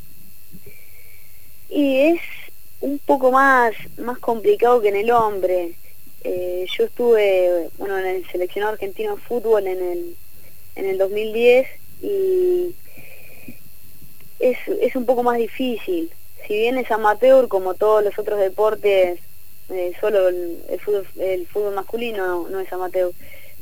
Y es un poco más, más complicado que en el hombre. Eh, yo estuve, bueno, en el seleccionado argentino de fútbol en el, en el dos mil diez y es, es un poco más difícil. Si bien es amateur como todos los otros deportes, eh, solo el, el, fútbol, el fútbol masculino no, no es amateur,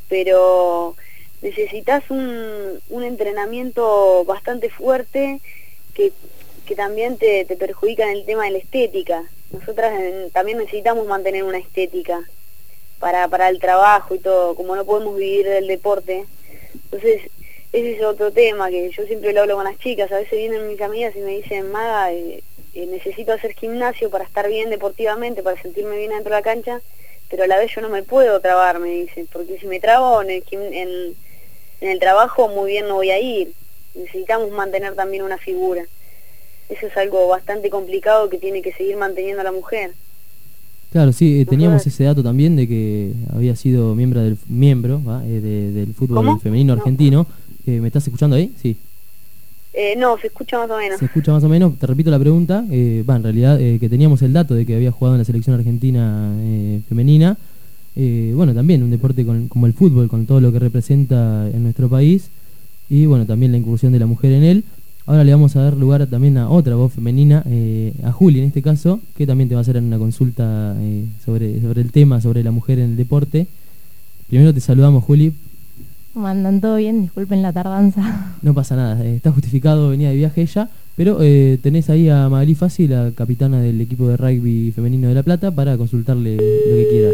pero necesitas un, un entrenamiento bastante fuerte que, que también te, te perjudica en el tema de la estética. Nosotras en, también necesitamos mantener una estética para, para el trabajo y todo, como no podemos vivir del deporte. Entonces ese es otro tema que yo siempre lo hablo con las chicas. A veces vienen mis amigas y me dicen, Maga, eh, eh, necesito hacer gimnasio para estar bien deportivamente, para sentirme bien dentro de la cancha, pero a la vez yo no me puedo trabar, me dicen, porque si me trabo en el, en, en el trabajo muy bien no voy a ir. Necesitamos mantener también una figura. Eso es algo bastante complicado que tiene que seguir manteniendo la mujer. Claro, sí, eh, teníamos ese dato también de que había sido miembro del miembro ¿va? Eh, de, del fútbol ¿Cómo? femenino No. argentino. Eh, ¿Me estás escuchando ahí? Sí. Eh, no, se escucha más o menos. Se escucha más o menos. Te repito la pregunta. Eh, va, en realidad eh, que teníamos el dato de que había jugado en la selección argentina eh, femenina. Eh, bueno, también un deporte con, como el fútbol, con todo lo que representa en nuestro país. Y bueno, también la incursión de la mujer en él. Ahora le vamos a dar lugar también a otra voz femenina, eh, a Juli en este caso, que también te va a hacer una consulta eh, sobre, sobre el tema, sobre la mujer en el deporte. Primero te saludamos, Juli. ¿Cómo andan? ¿Todo bien? Disculpen la tardanza. No pasa nada, eh, está justificado, venía de viaje ella, pero eh, tenés ahí a Magalí Fassi, la capitana del equipo de rugby femenino de La Plata, para consultarle lo que quieras.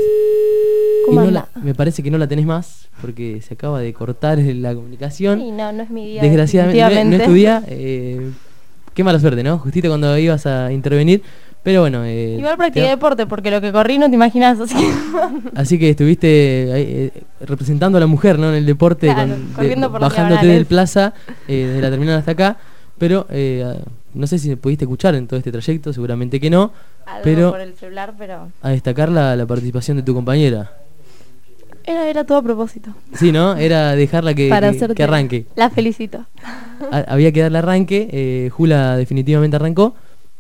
Y no la, me parece que no la tenés más, porque se acaba de cortar la comunicación. Sí, no, no es mi día. Desgraciadamente, no, no es tu día. Eh, qué mala suerte, ¿no? Justito cuando ibas a intervenir. Pero bueno. Eh, Igual practiqué deporte, porque lo que corrí no te imaginas. Así que, así que estuviste eh, representando a la mujer, ¿no? En el deporte, claro, con, corriendo de, por bajándote del plaza, eh, desde la terminal hasta acá. Pero eh, no sé si pudiste escuchar en todo este trayecto, seguramente que no. Algo pero por el celular, pero a destacar la, la participación de tu compañera. Era, era todo a propósito. Sí, ¿no? Era dejarla que, Para que, que arranque. La felicito. Ha, había que darle arranque. Eh, Jula definitivamente arrancó.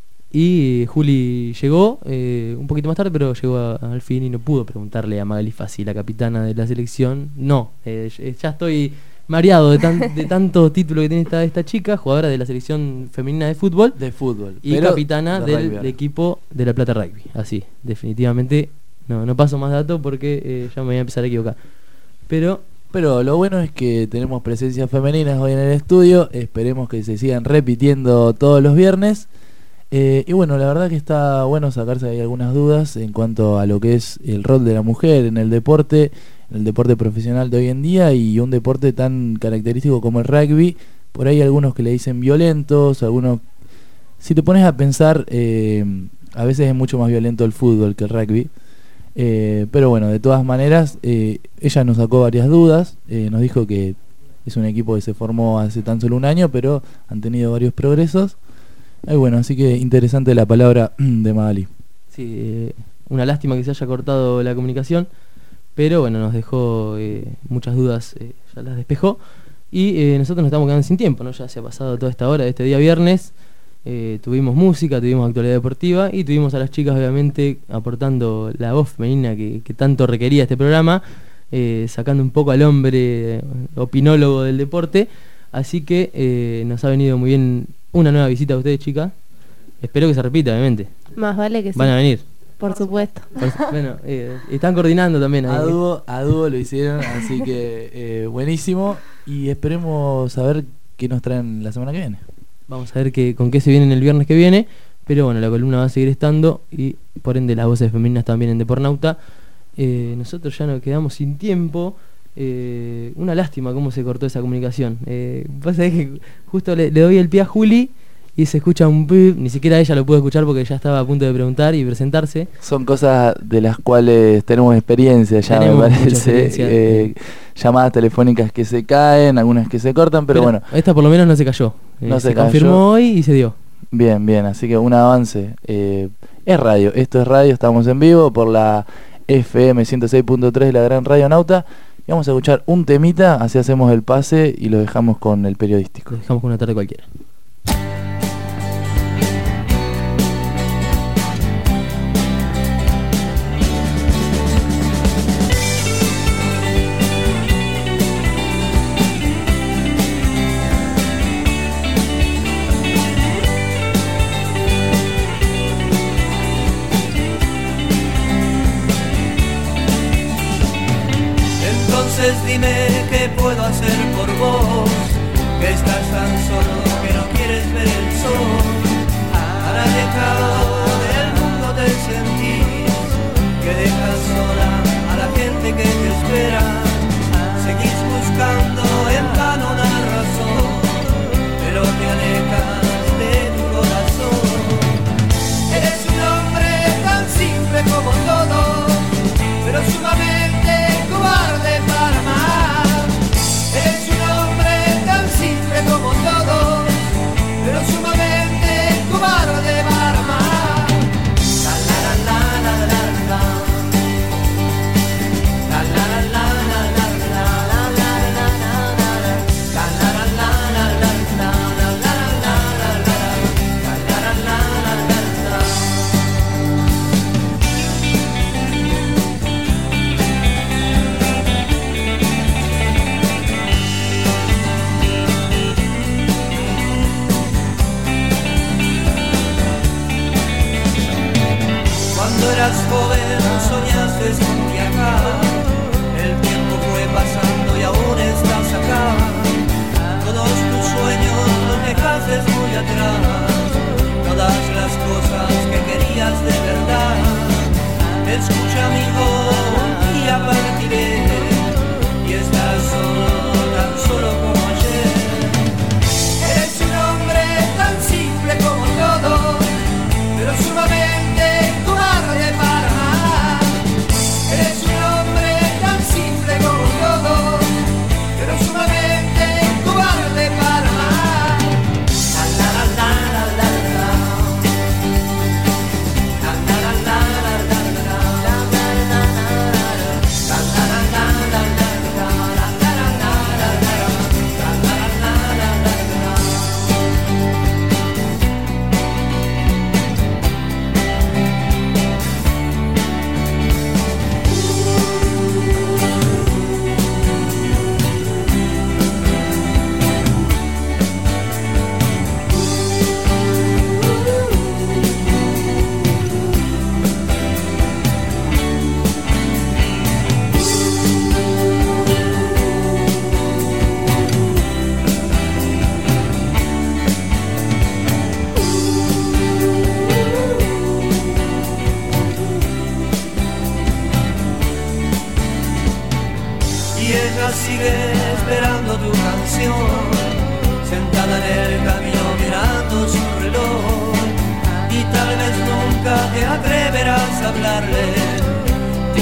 Y Juli llegó eh, un poquito más tarde, pero llegó a, al fin y no pudo preguntarle a Magalí Fassi, la capitana de la selección. No, eh, ya estoy mareado de, tan, de tanto título que tiene esta, esta chica, jugadora de la selección femenina de fútbol. De fútbol. Y capitana de del rugby. equipo de La Plata Rugby. Así, definitivamente. No, no paso más datos porque eh, ya me voy a empezar a equivocar. Pero Pero lo bueno es que tenemos presencias femeninas hoy en el estudio. Esperemos que se sigan repitiendo todos los viernes. Eh, y bueno, la verdad que está bueno sacarse ahí algunas dudas en cuanto a lo que es el rol de la mujer en el deporte, en el deporte profesional de hoy en día, y un deporte tan característico como el rugby. Por ahí algunos que le dicen violentos, algunos... Si te pones a pensar, eh, a veces es mucho más violento el fútbol que el rugby. Eh, pero bueno, de todas maneras, eh, ella nos sacó varias dudas, eh, nos dijo que es un equipo que se formó hace tan solo un año, pero han tenido varios progresos. Y bueno, así que interesante la palabra de Magali. Sí, eh, una lástima que se haya cortado la comunicación, pero bueno, nos dejó eh, muchas dudas, eh, ya las despejó. Y eh, nosotros nos estamos quedando sin tiempo, ¿no? Ya se ha pasado toda esta hora de este día viernes. Eh, tuvimos música, tuvimos actualidad deportiva y tuvimos a las chicas obviamente aportando la voz femenina que, que tanto requería este programa, eh, sacando un poco al hombre eh, opinólogo del deporte. Así que eh, nos ha venido muy bien una nueva visita a ustedes, chicas. Espero que se repita, obviamente. Más vale que sí. Van a venir. Por supuesto. Por, bueno, eh, están coordinando también ahí. A dúo, a dúo lo hicieron, así que eh, buenísimo. Y esperemos saber qué nos traen la semana que viene. Vamos a ver que, con qué se vienen el viernes que viene. Pero bueno, la columna va a seguir estando y por ende las voces femeninas también en Depornauta. Eh, nosotros ya nos quedamos sin tiempo. Eh, una lástima cómo se cortó esa comunicación. Eh, pasa que justo le, le doy el pie a Juli y se escucha un pip, ni siquiera ella lo pudo escuchar porque ya estaba a punto de preguntar y presentarse. Son cosas de las cuales tenemos experiencia ya, tenemos me parece. Eh, llamadas telefónicas que se caen, algunas que se cortan, pero, pero bueno. Esta por lo menos no se cayó. Eh, no se, se cayó. confirmó hoy y se dio. Bien, bien, así que un avance. Eh, es radio, esto es radio, estamos en vivo por la F M ciento seis punto tres de la Gran Radio Nauta. Y vamos a escuchar un temita, así hacemos el pase y lo dejamos con el periodístico. Lo dejamos con una tarde cualquiera. Dime qué puedo hacer por vos, que estás tan solo que no quieres ver el sol. Alejado del mundo te sentís, que dejas sola a la gente que te espera. Seguís buscando en vano una razón, pero te alejas de tu corazón. Eres un hombre tan simple como todo, pero sumamente cobarde para amar. Eres un hombre tan simple como todo, pero sumamente cobarde para amar. La la la la la la la. La la la la la la la la la la la. La la la la la la la la la la la. La la la la la la. Cuando eras joven soñaste con viajar, el tiempo fue pasando y aún estás acá. Todos tus sueños los dejaste muy atrás, todas las cosas que querías de verdad. Escucha amigo, un día partiré y estás solo, tan solo como ayer. Eres un hombre tan simple como todo, pero sumamente cobarde para amar. Eres un hombre tan simple como todo, pero sumamente cobarde para amar. La la la la la la la. La la la la la la la. La la la la la. La la la la la la. La la la la la la. La la la la la la. Y ella sigue esperando tu canción, sentada en el camino mirando su reloj. Y tal vez nunca te atreverás a hablarle,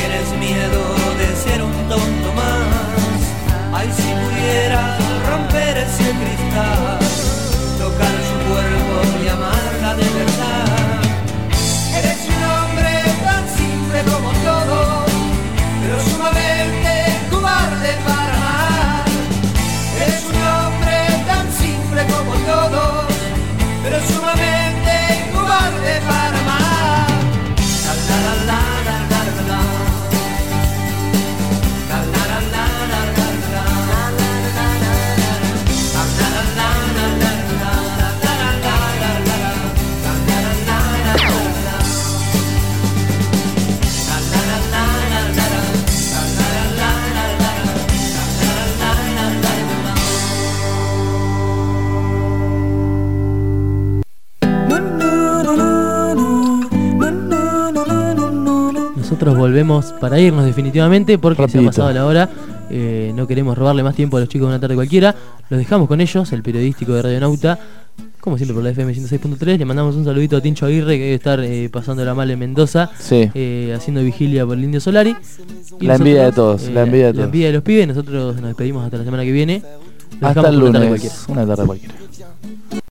tonto más. Ay, si pudiera romper ese cristal, tocar su cuerpo y amarla de verdad. Eres un hombre tan simple como todo, pero sumamente cobarde para amar. Eres un hombre tan simple como todo, pero sumamente cobarde para amar. La la la la la la la la. La la la la la la la. La la la la la la la. La la la la la la. La la la la la la. La la la la la la. La la la la la la. La la la la la la. Nosotros volvemos para irnos definitivamente porque Rapidito. se ha pasado la hora. Eh, no queremos robarle más tiempo a los chicos de una tarde cualquiera. Los dejamos con ellos, el periodístico de Radionauta, como siempre por la F M ciento seis punto tres. Le mandamos un saludito a Tincho Aguirre, que debe estar eh, pasándola mal en Mendoza, Sí. eh, haciendo vigilia por el Indio Solari. Y La envidia de nosotros, todos, la envidia de la todos. envidia de los pibes. Nosotros nos despedimos hasta la semana que viene. Los Hasta dejamos el con una tarde lunes, cualquiera. una tarde cualquiera.